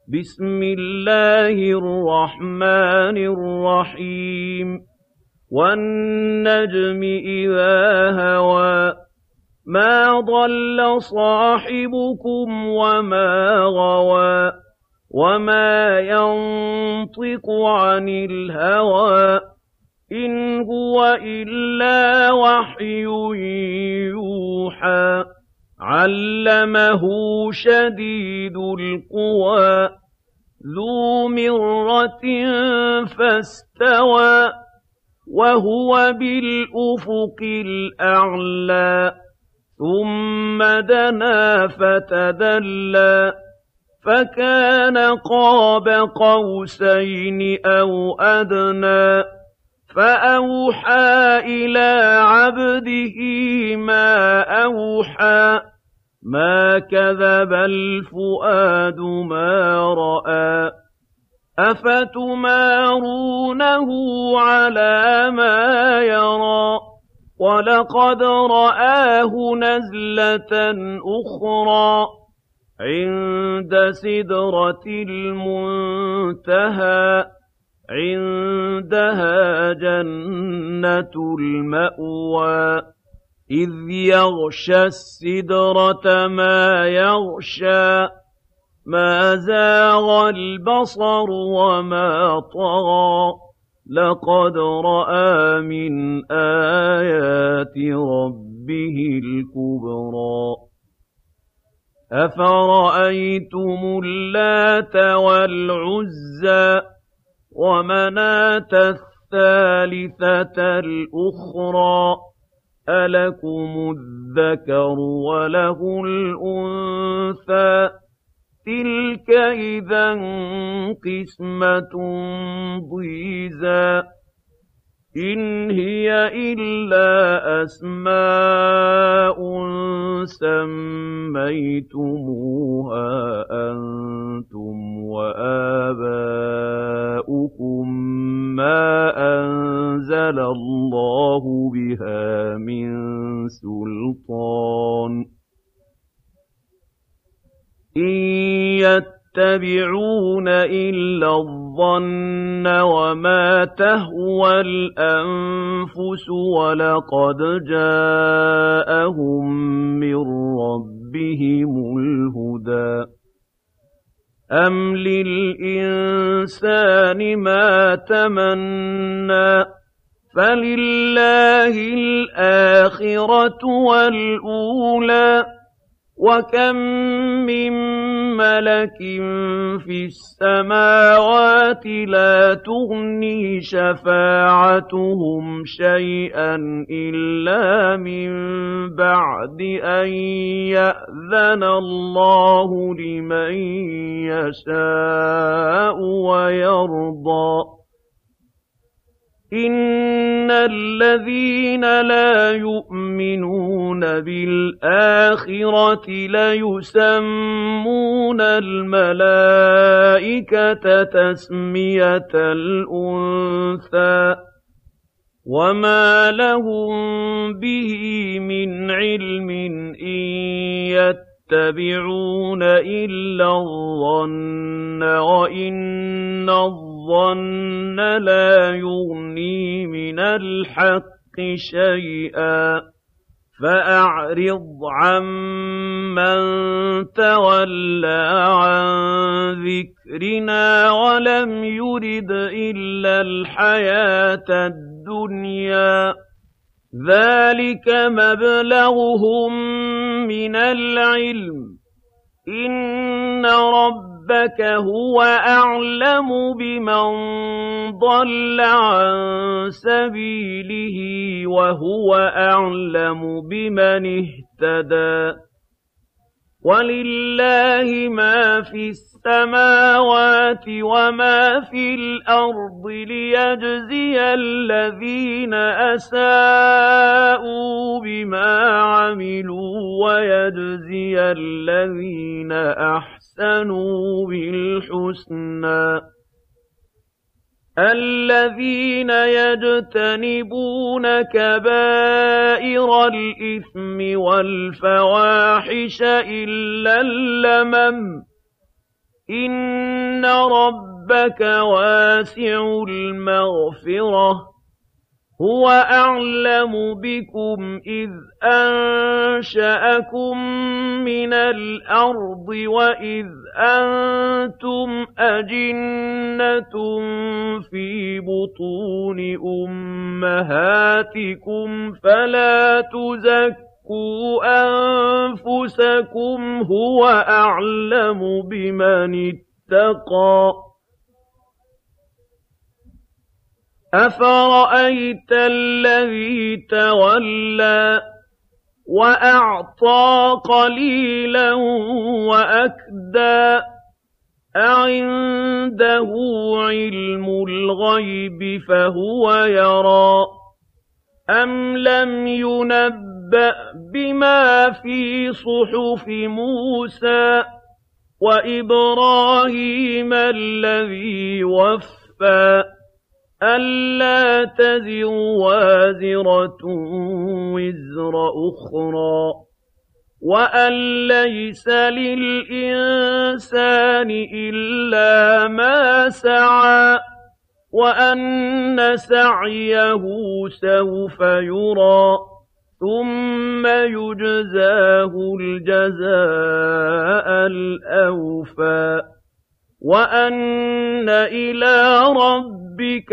بسم الله الرحمن الرحيم والنجم إذا هوى ما ضل صاحبكم وما غوى وما ينطق عن الهوى إن هو إلا وحي يوحى علمه شديد القوى ذو مرة فاستوى وهو بالأفق الأعلى ثم دنا فتدلى فكان قاب قوسين أو أدنى فأوحى إلى عبده ما أوحى ما كذب الفؤاد ما رأى أفتمارونه على ما يرى ولقد رآه نزلة أخرى عند سدرة المنتهى عندها جنة المأوى إذ يغشى السدرة ما يغشى ما زاغ البصر وما طغى لقد رأى من آيات ربه الكبرى أفرأيتم اللات والعزى ومناة الثالثة الأخرى ألكم الذكر وله الأنثى تلك إذا قسمة ضيزى إن هي إلا أسماء سميتموها أنتم وآباؤكم ما أنزل الله بها من سلطان إن يتبعون إلا الظن وما تهوى الأنفس ولقد جاءهم من ربهم الهدى أم للإنسان ما تمنى فلله الآخرة والأولى وكم من ملك في السماوات لا تغني شفاعتهم شيئا إلا من بعد أن يأذن الله لمن يشاء ويرضى إن الذين لا يؤمنون بالآخرة ليسمون الملائكة تسمية الأنثى وما لهم به من علم إن يتبعون إلا الظن وإن الظن لا يغني من الحق شيئا فأعرض عمن تولى عن ذكرنا ولم يرد إلا الحياة الدنيا ذلك مبلغهم من العلم إن ربك هو أعلم بمن ضل عن سبيله وهو أعلم بمن اهتدى ولله ما في السماوات وما في الأرض ليجزي الذين أساءوا بما عملوا ويجزي الذين أحسنوا بالحسنى الذين يجتنبون كبائر الإثم والفواحش إلا اللمم إن إِنَّ رَبَّكَ وَاسِعُ الْمَغْفِرَةِ هُوَ أَعْلَمُ بِكُمْ إِذْ أَنشَأَكُم مِّنَ الْأَرْضِ وَإِذْ أَنتُمْ أَجِنَّةٌ فِي بُطُونِ أُمَّهَاتِكُمْ فَلَا تُزَكُّوا أَنفُسَكُمْ هُوَ أَعْلَمُ بِمَنِ اتَّقَىٰ أَفَرَأَيْتَ الَّذِي تَوَلَّىٰ وَأَعْطَىٰ قَلِيلًا وَأَكْدَىٰ أَعِندَهُ عِلْمُ الْغَيْبِ فَهُوَ يَرَىٰ أَمْ لَمْ يُنَبَّأْ بِمَا فِي صُحُفِ مُوسَىٰ وَإِبْرَاهِيمَ الَّذِي وَفَّىٰ أَلَّا تَزِرُ وَازِرَةٌ وِزْرَ أُخْرَىٰ وَأَن لَّيْسَ لِلْإِنسَانِ إِلَّا مَا سَعَىٰ وَأَنَّ سَعْيَهُ سَوْفَ يُرَىٰ ثُمَّ يُجْزَاهُ الْجَزَاءَ الْأَوْفَىٰ وَأَنَّ إِلَىٰ رَبِّكَ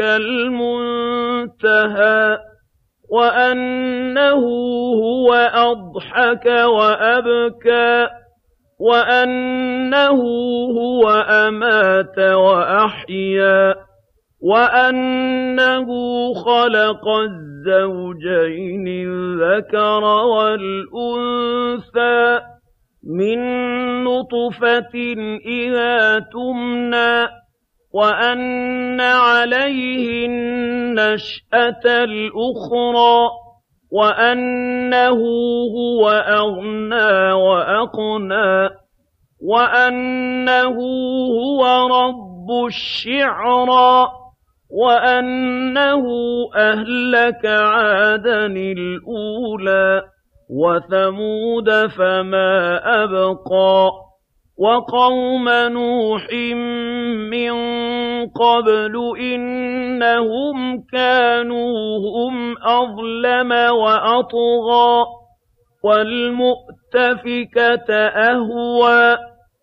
الْمُنتَهَىٰ وَأَنَّهُ هُوَ أَضْحَكَ وَأَبْكَىٰ وَأَنَّهُ هُوَ أَمَاتَ وَأَحْيَا وَأَنَّهُ خَلَقَ الزَّوْجَيْنِ الذَّكَرَ وَالْأُنثَىٰ مِن نُّطْفَةٍ إِذَا تُمْنَىٰ وَأَنَّ عَلَيْهِ النَّشْأَةَ الْأُخْرَىٰ وَأَنَّهُ هُوَ أَغْنَىٰ وَأَقْنَىٰ وَأَنَّهُ هُوَ رَبُّ الشِّعْرَىٰ وَأَنَّهُ أَهْلَكَ عَادًا الْأُولَىٰ وَثَمُودَ فَمَا أَبْقَىٰ وَقَوْمَ نُوحٍ مِّن قَبْلُ إِنَّهُمْ كَانُوا هُمْ أَظْلَمَ وَأَطْغَىٰ وَالْمُؤْتَفِكَةَ أَهْوَىٰ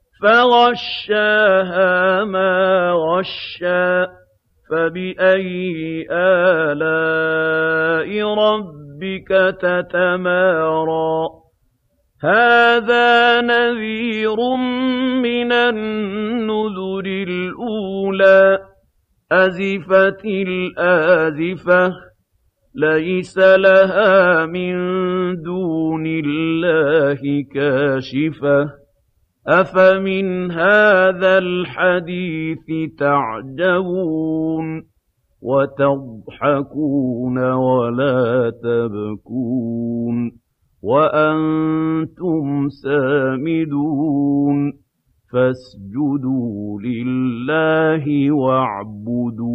فَغَشَّاهَا مَا غَشَّىٰ فَبِأَيِّ آلَاءِ رَبِّكَ تَتَمَارَىٰ هَٰذَا نَذِيرٌ مِّنَ النُّذُرِ الْأُولَىٰ أَزِفَتِ الْآزِفَةُ لَيْسَ لَهَا مِن دُونِ اللَّهِ كَاشِفَةٌ أَفَمِنْ هَٰذَا الْحَدِيثِ تَعْجَبُونَ وَتَضْحَكُونَ وَلَا تَبْكُونَ وَأَنتُمْ سَامِدُونَ فَاسْجُدُوا لِلَّهِ وَاعْبُدُوا